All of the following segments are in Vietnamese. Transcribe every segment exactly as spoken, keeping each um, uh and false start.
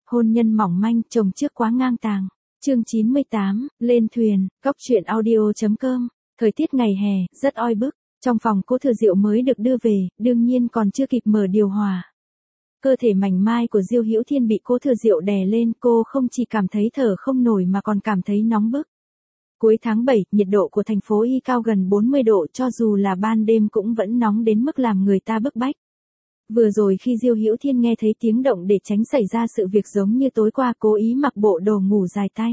Hôn nhân mỏng manh, chồng trước quá ngang tàng. Chương chín mươi tám, lên thuyền, góc truyện audio chấm com. Thời tiết ngày hè, rất oi bức. Trong phòng Cố Thừa Diệu mới được đưa về, đương nhiên còn chưa kịp mở điều hòa. Cơ thể mảnh mai của Diêu Hữu Thiên bị Cố Thừa Diệu đè lên, cô không chỉ cảm thấy thở không nổi mà còn cảm thấy nóng bức. Cuối tháng bảy, nhiệt độ của thành phố Y cao gần bốn mươi độ, cho dù là ban đêm cũng vẫn nóng đến mức làm người ta bức bách. Vừa rồi khi Diêu Hữu Thiên nghe thấy tiếng động để tránh xảy ra sự việc giống như tối qua, cố ý mặc bộ đồ ngủ dài tay.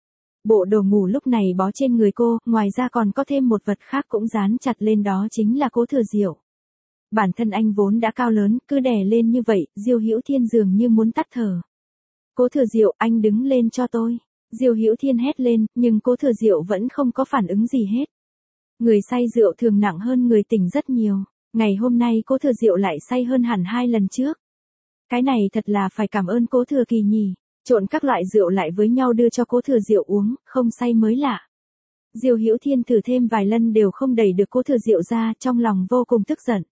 Bộ đồ ngủ lúc này bó trên người cô, ngoài ra còn có thêm một vật khác cũng dán chặt lên, đó chính là Cố Thừa Diệu. Bản thân anh vốn đã cao lớn, cứ đè lên như vậy, Diêu Hữu Thiên dường như muốn tắt thở. Cố Thừa Diệu, anh đứng lên cho tôi. Diêu Hữu Thiên hét lên, nhưng Cố Thừa Diệu vẫn không có phản ứng gì hết. Người say rượu thường nặng hơn người tỉnh rất nhiều. Ngày hôm nay Cố Thừa Diệu lại say hơn hẳn hai lần trước. Cái này thật là phải cảm ơn Cố Thừa Kỳ nhỉ. Trộn các loại rượu lại với nhau đưa cho Cố Thừa Diệu uống, không say mới lạ. Diêu Hữu Thiên thử thêm vài lần đều không đẩy được Cố Thừa Diệu ra, trong lòng vô cùng tức giận.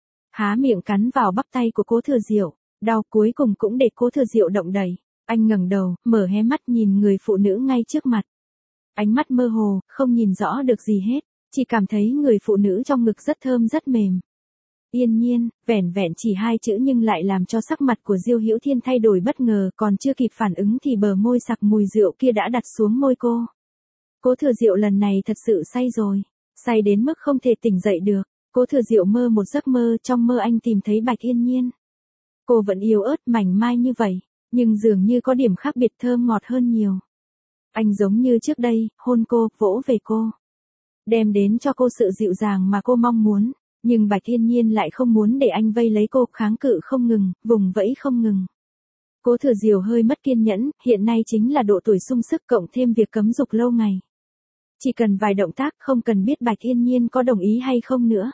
Há miệng cắn vào bắp tay của Cố Thừa Diệu, đau cuối cùng cũng để Cố Thừa Diệu động đậy. Anh ngẩng đầu, mở hé mắt nhìn người phụ nữ ngay trước mặt. Ánh mắt mơ hồ, không nhìn rõ được gì hết, chỉ cảm thấy người phụ nữ trong ngực rất thơm rất mềm. Yên Nhiên, vẻn vẹn chỉ hai chữ nhưng lại làm cho sắc mặt của Diêu Hữu Thiên thay đổi bất ngờ, còn chưa kịp phản ứng thì bờ môi sặc mùi rượu kia đã đặt xuống môi cô. Cố Thừa Diệu lần này thật sự say rồi, say đến mức không thể tỉnh dậy được. Cố Thừa Diệu mơ một giấc mơ, trong mơ anh tìm thấy Bạch Yên Nhiên. Cô vẫn yếu ớt mảnh mai như vậy, nhưng dường như có điểm khác biệt, thơm ngọt hơn nhiều. Anh giống như trước đây, hôn cô, vỗ về cô, đem đến cho cô sự dịu dàng mà cô mong muốn. Nhưng Bạch Yên Nhiên lại không muốn để anh vây lấy cô, kháng cự không ngừng, vùng vẫy không ngừng. Cố Thừa Diệu hơi mất kiên nhẫn, hiện nay chính là độ tuổi sung sức cộng thêm việc cấm dục lâu ngày. Chỉ cần vài động tác, không cần biết Bạch Yên Nhiên có đồng ý hay không nữa.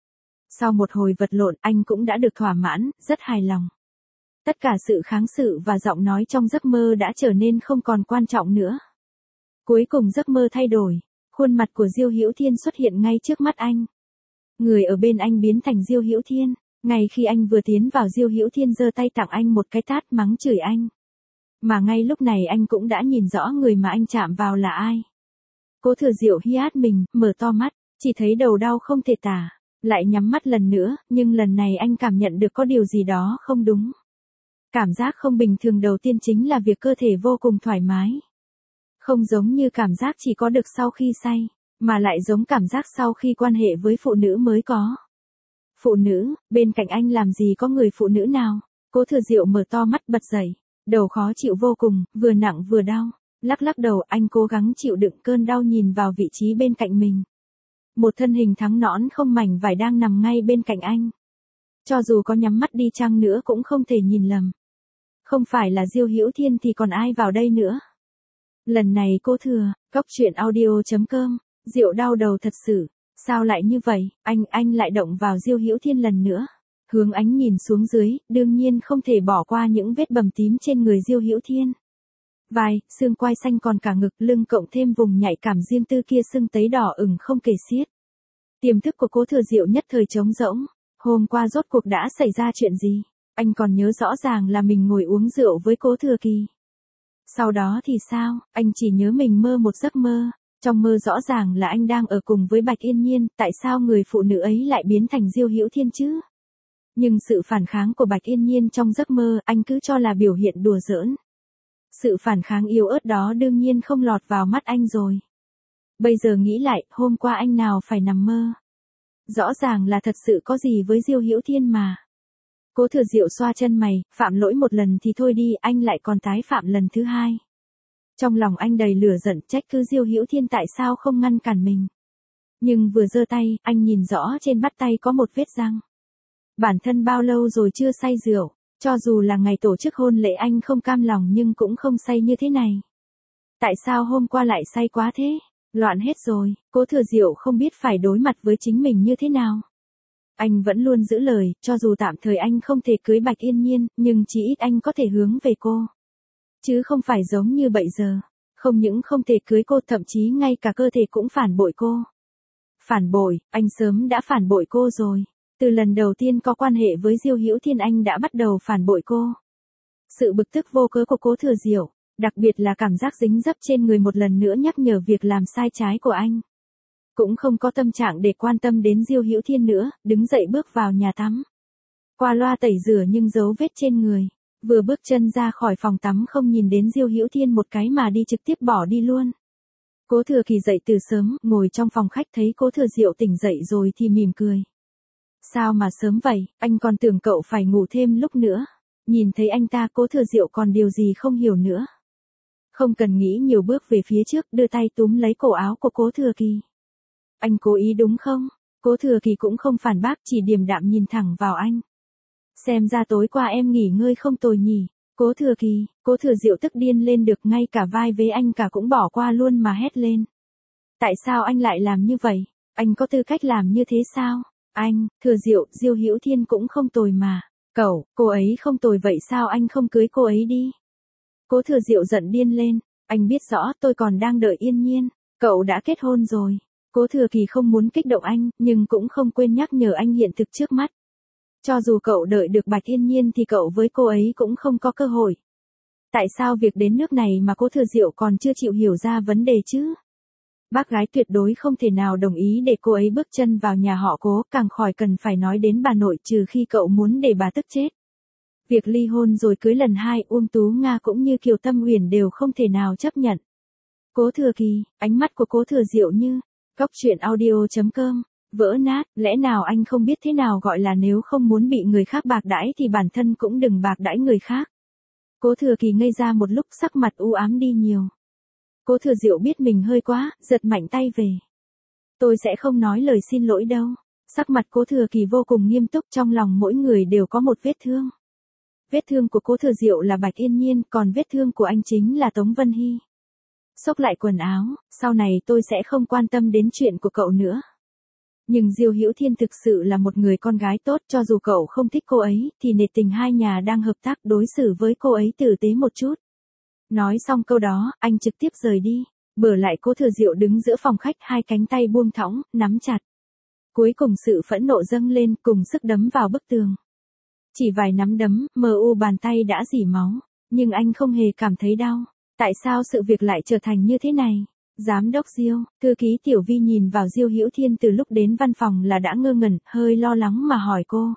Sau một hồi vật lộn, anh cũng đã được thỏa mãn, rất hài lòng. Tất cả sự kháng cự và giọng nói trong giấc mơ đã trở nên không còn quan trọng nữa. Cuối cùng giấc mơ thay đổi, khuôn mặt của Diêu Hữu Thiên xuất hiện ngay trước mắt anh. Người ở bên anh biến thành Diêu Hữu Thiên, ngay khi anh vừa tiến vào Diêu Hữu Thiên giơ tay tặng anh một cái tát, mắng chửi anh. Mà ngay lúc này anh cũng đã nhìn rõ người mà anh chạm vào là ai. Cố Thừa Diệu hi át mình, mở to mắt, chỉ thấy đầu đau không thể tả, lại nhắm mắt lần nữa, nhưng lần này anh cảm nhận được có điều gì đó không đúng. Cảm giác không bình thường đầu tiên chính là việc cơ thể vô cùng thoải mái. Không giống như cảm giác chỉ có được sau khi say, mà lại giống cảm giác sau khi quan hệ với phụ nữ mới có. Phụ nữ, bên cạnh anh làm gì có người phụ nữ nào? Cố Thừa Diệu mở to mắt bật dậy, đầu khó chịu vô cùng, vừa nặng vừa đau. Lắc lắc đầu, anh cố gắng chịu đựng cơn đau, nhìn vào vị trí bên cạnh mình. Một thân hình trắng nõn không mảnh vải đang nằm ngay bên cạnh anh. Cho dù có nhắm mắt đi chăng nữa cũng không thể nhìn lầm. Không phải là Diêu Hữu Thiên thì còn ai vào đây nữa? Lần này Cô Thừa, góc truyện audio chấm com. Diệu đau đầu thật sự, sao lại như vậy? Anh, anh lại động vào Diêu Hữu Thiên lần nữa. Hướng ánh nhìn xuống dưới, đương nhiên không thể bỏ qua những vết bầm tím trên người Diêu Hữu Thiên. Vai, xương quai xanh còn cả ngực, lưng cộng thêm vùng nhạy cảm riêng tư kia sưng tấy đỏ ửng không kể xiết. Tiềm thức của Cố Thừa Diệu nhất thời trống rỗng. Hôm qua rốt cuộc đã xảy ra chuyện gì? Anh còn nhớ rõ ràng là mình ngồi uống rượu với Cố Thừa Kỳ. Sau đó thì sao? Anh chỉ nhớ mình mơ một giấc mơ. Trong mơ rõ ràng là anh đang ở cùng với Bạch Yên Nhiên, tại sao người phụ nữ ấy lại biến thành Diêu Hữu Thiên chứ? Nhưng sự phản kháng của Bạch Yên Nhiên trong giấc mơ, anh cứ cho là biểu hiện đùa giỡn. Sự phản kháng yếu ớt đó đương nhiên không lọt vào mắt anh rồi. Bây giờ nghĩ lại, hôm qua anh nào phải nằm mơ. Rõ ràng là thật sự có gì với Diêu Hữu Thiên mà. Cố Thừa Diệu xoa chân mày, phạm lỗi một lần thì thôi đi, anh lại còn tái phạm lần thứ hai. Trong lòng anh đầy lửa giận, trách cứ Diêu Hữu Thiên tại sao không ngăn cản mình. Nhưng vừa giơ tay, anh nhìn rõ trên bắp tay có một vết răng. Bản thân bao lâu rồi chưa say rượu, cho dù là ngày tổ chức hôn lễ anh không cam lòng nhưng cũng không say như thế này. Tại sao hôm qua lại say quá thế? Loạn hết rồi, Cố Thừa Diệu không biết phải đối mặt với chính mình như thế nào. Anh vẫn luôn giữ lời, cho dù tạm thời anh không thể cưới Bạch Yên Nhiên, nhưng chí ít anh có thể hướng về cô. Chứ không phải giống như bây giờ, không những không thể cưới cô, thậm chí ngay cả cơ thể cũng phản bội cô. Phản bội, anh sớm đã phản bội cô rồi. Từ lần đầu tiên có quan hệ với Diêu Hữu Thiên anh đã bắt đầu phản bội cô. Sự bực tức vô cớ của Cố Thừa Diệu, đặc biệt là cảm giác dính dấp trên người một lần nữa nhắc nhở việc làm sai trái của anh. Cũng không có tâm trạng để quan tâm đến Diêu Hữu Thiên nữa, đứng dậy bước vào nhà tắm. Qua loa tẩy rửa nhưng dấu vết trên người, vừa bước chân ra khỏi phòng tắm không nhìn đến Diêu Hữu Thiên một cái mà đi trực tiếp bỏ đi luôn. Cố Thừa Kỳ dậy từ sớm, ngồi trong phòng khách thấy Cố Thừa Diệu tỉnh dậy rồi thì mỉm cười. Sao mà sớm vậy, anh còn tưởng cậu phải ngủ thêm lúc nữa. Nhìn thấy anh ta, Cố Thừa Diệu còn điều gì không hiểu nữa. Không cần nghĩ nhiều, bước về phía trước, đưa tay túm lấy cổ áo của Cố Thừa Kỳ. Anh cố ý đúng không? Cố Thừa Kỳ cũng không phản bác, chỉ điềm đạm nhìn thẳng vào anh. Xem ra tối qua em nghỉ ngơi không tồi nhỉ. Cố Thừa Kỳ, Cố Thừa Diệu tức điên lên được, ngay cả vai vế anh cả cũng bỏ qua luôn mà hét lên. Tại sao anh lại làm như vậy? Anh có tư cách làm như thế sao? Anh, Thừa Diệu, Diêu Hữu Thiên cũng không tồi mà. Cậu, cô ấy không tồi vậy sao anh không cưới cô ấy đi? Cố Thừa Diệu giận điên lên. Anh biết rõ tôi còn đang đợi Yên Nhiên. Cậu đã kết hôn rồi. Cố Thừa Kỳ không muốn kích động anh, nhưng cũng không quên nhắc nhở anh hiện thực trước mắt. Cho dù cậu đợi được Bạch Yên Nhiên thì cậu với cô ấy cũng không có cơ hội. Tại sao việc đến nước này mà Cố Thừa Diệu còn chưa chịu hiểu ra vấn đề chứ? Bác gái tuyệt đối không thể nào đồng ý để cô ấy bước chân vào nhà họ Cố, càng khỏi cần phải nói đến bà nội, trừ khi cậu muốn để bà tức chết. Việc ly hôn rồi cưới lần hai, Uông Tú Nga cũng như Kiều Tâm Huyền đều không thể nào chấp nhận. Cố Thừa Kỳ, ánh mắt của Cố Thừa Diệu như Cóc truyện audio chấm com, vỡ nát, lẽ nào anh không biết thế nào gọi là nếu không muốn bị người khác bạc đãi thì bản thân cũng đừng bạc đãi người khác. Cố Thừa Kỳ ngây ra một lúc, sắc mặt u ám đi nhiều. Cố Thừa Diệu biết mình hơi quá, giật mạnh tay về. Tôi sẽ không nói lời xin lỗi đâu. Sắc mặt Cố Thừa Kỳ vô cùng nghiêm túc, trong lòng mỗi người đều có một vết thương. Vết thương của Cố Thừa Diệu là Bạch Yên Nhiên, còn vết thương của anh chính là Tống Vân Hy. Xốc lại quần áo, sau này tôi sẽ không quan tâm đến chuyện của cậu nữa. Nhưng Diêu Hữu Thiên thực sự là một người con gái tốt, cho dù cậu không thích cô ấy, thì nể tình hai nhà đang hợp tác, đối xử với cô ấy tử tế một chút. Nói xong câu đó, anh trực tiếp rời đi, bở lại Cố Thừa Diệu đứng giữa phòng khách, hai cánh tay buông thõng, nắm chặt. Cuối cùng sự phẫn nộ dâng lên, cùng sức đấm vào bức tường. Chỉ vài nắm đấm, mờ u bàn tay đã rỉ máu, nhưng anh không hề cảm thấy đau. Tại sao sự việc lại trở thành như thế này? Giám đốc Diêu, thư ký Tiểu Vi nhìn vào Diêu Hữu Thiên từ lúc đến văn phòng là đã ngơ ngẩn, hơi lo lắng mà hỏi cô.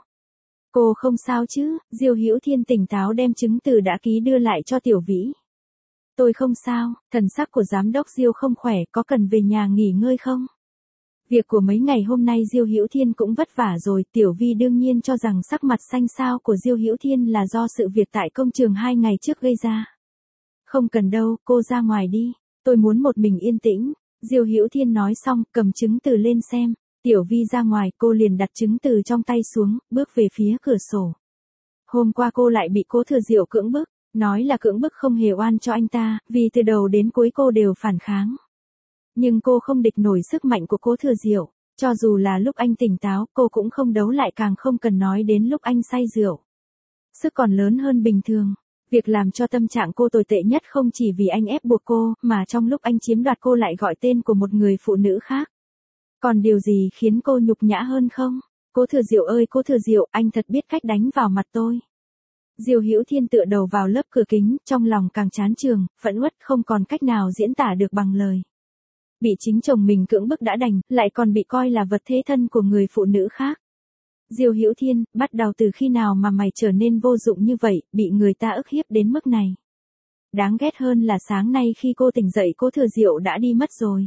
Cô không sao chứ? Diêu Hữu Thiên tỉnh táo đem chứng từ đã ký đưa lại cho Tiểu Vĩ. Tôi không sao, thần sắc của giám đốc Diêu không khỏe, có cần về nhà nghỉ ngơi không? Việc của mấy ngày hôm nay Diêu Hữu Thiên cũng vất vả rồi, Tiểu Vi đương nhiên cho rằng sắc mặt xanh xao của Diêu Hữu Thiên là do sự việc tại công trường hai ngày trước gây ra. Không cần đâu, cô ra ngoài đi, tôi muốn một mình yên tĩnh. Diêu Hữu Thiên nói xong, cầm chứng từ lên xem. Tiểu Vi ra ngoài, cô liền đặt chứng từ trong tay xuống, bước về phía cửa sổ. Hôm qua cô lại bị Cố Thừa Diệu cưỡng bức, nói là cưỡng bức không hề oan cho anh ta, vì từ đầu đến cuối cô đều phản kháng. Nhưng cô không địch nổi sức mạnh của Cố Thừa Diệu, cho dù là lúc anh tỉnh táo, cô cũng không đấu lại, càng không cần nói đến lúc anh say rượu. Sức còn lớn hơn bình thường. Việc làm cho tâm trạng cô tồi tệ nhất không chỉ vì anh ép buộc cô, mà trong lúc anh chiếm đoạt cô lại gọi tên của một người phụ nữ khác. Còn điều gì khiến cô nhục nhã hơn không? Cố Thừa Diệu ơi Cố Thừa Diệu, anh thật biết cách đánh vào mặt tôi. Diêu Hữu Thiên tựa đầu vào lớp cửa kính, trong lòng càng chán chường, phẫn uất không còn cách nào diễn tả được bằng lời. Bị chính chồng mình cưỡng bức đã đành, lại còn bị coi là vật thế thân của người phụ nữ khác. Diêu Hữu Thiên, bắt đầu từ khi nào mà mày trở nên vô dụng như vậy, bị người ta ức hiếp đến mức này. Đáng ghét hơn là sáng nay khi cô tỉnh dậy Cố Thừa Diệu đã đi mất rồi.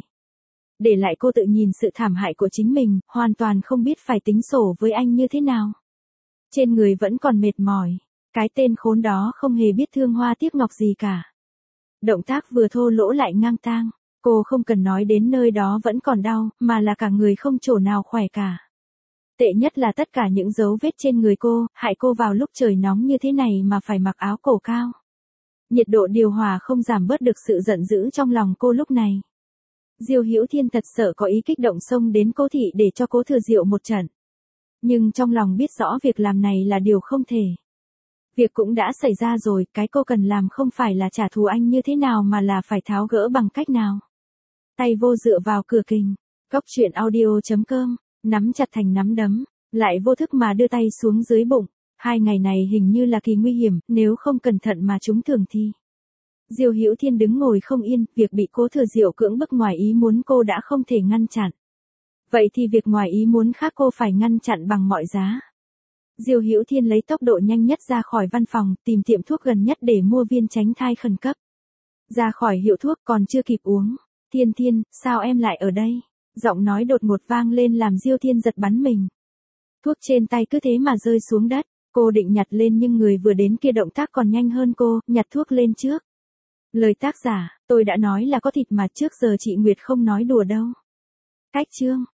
Để lại cô tự nhìn sự thảm hại của chính mình, hoàn toàn không biết phải tính sổ với anh như thế nào. Trên người vẫn còn mệt mỏi, cái tên khốn đó không hề biết thương hoa tiếc ngọc gì cả. Động tác vừa thô lỗ lại ngang tang, cô không cần nói đến nơi đó vẫn còn đau, mà là cả người không chỗ nào khỏe cả. Tệ nhất là tất cả những dấu vết trên người cô, hại cô vào lúc trời nóng như thế này mà phải mặc áo cổ cao. Nhiệt độ điều hòa không giảm bớt được sự giận dữ trong lòng cô lúc này. Diêu Hữu Thiên thật sợ có ý kích động xông đến Cố thị để cho Cố Thừa Diệu một trận. Nhưng trong lòng biết rõ việc làm này là điều không thể. Việc cũng đã xảy ra rồi, cái cô cần làm không phải là trả thù anh như thế nào mà là phải tháo gỡ bằng cách nào. Tay vô dựa vào cửa kình, Cóc truyện audio chấm com, nắm chặt thành nắm đấm, lại vô thức mà đưa tay xuống dưới bụng. Hai ngày này hình như là kỳ nguy hiểm, nếu không cẩn thận mà chúng thường thì. Diêu Hữu Thiên đứng ngồi không yên, việc bị Cố Thừa Diệu cưỡng bức ngoài ý muốn cô đã không thể ngăn chặn. Vậy thì việc ngoài ý muốn khác cô phải ngăn chặn bằng mọi giá. Diêu Hữu Thiên lấy tốc độ nhanh nhất ra khỏi văn phòng, tìm tiệm thuốc gần nhất để mua viên tránh thai khẩn cấp. Ra khỏi hiệu thuốc còn chưa kịp uống. Thiên Thiên, sao em lại ở đây? Giọng nói đột ngột vang lên làm Diêu Thiên giật bắn mình. Thuốc trên tay cứ thế mà rơi xuống đất. Cô định nhặt lên nhưng người vừa đến kia động tác còn nhanh hơn cô, nhặt thuốc lên trước. Lời tác giả, tôi đã nói là có thịt mà trước giờ chị Nguyệt không nói đùa đâu. Cách chương.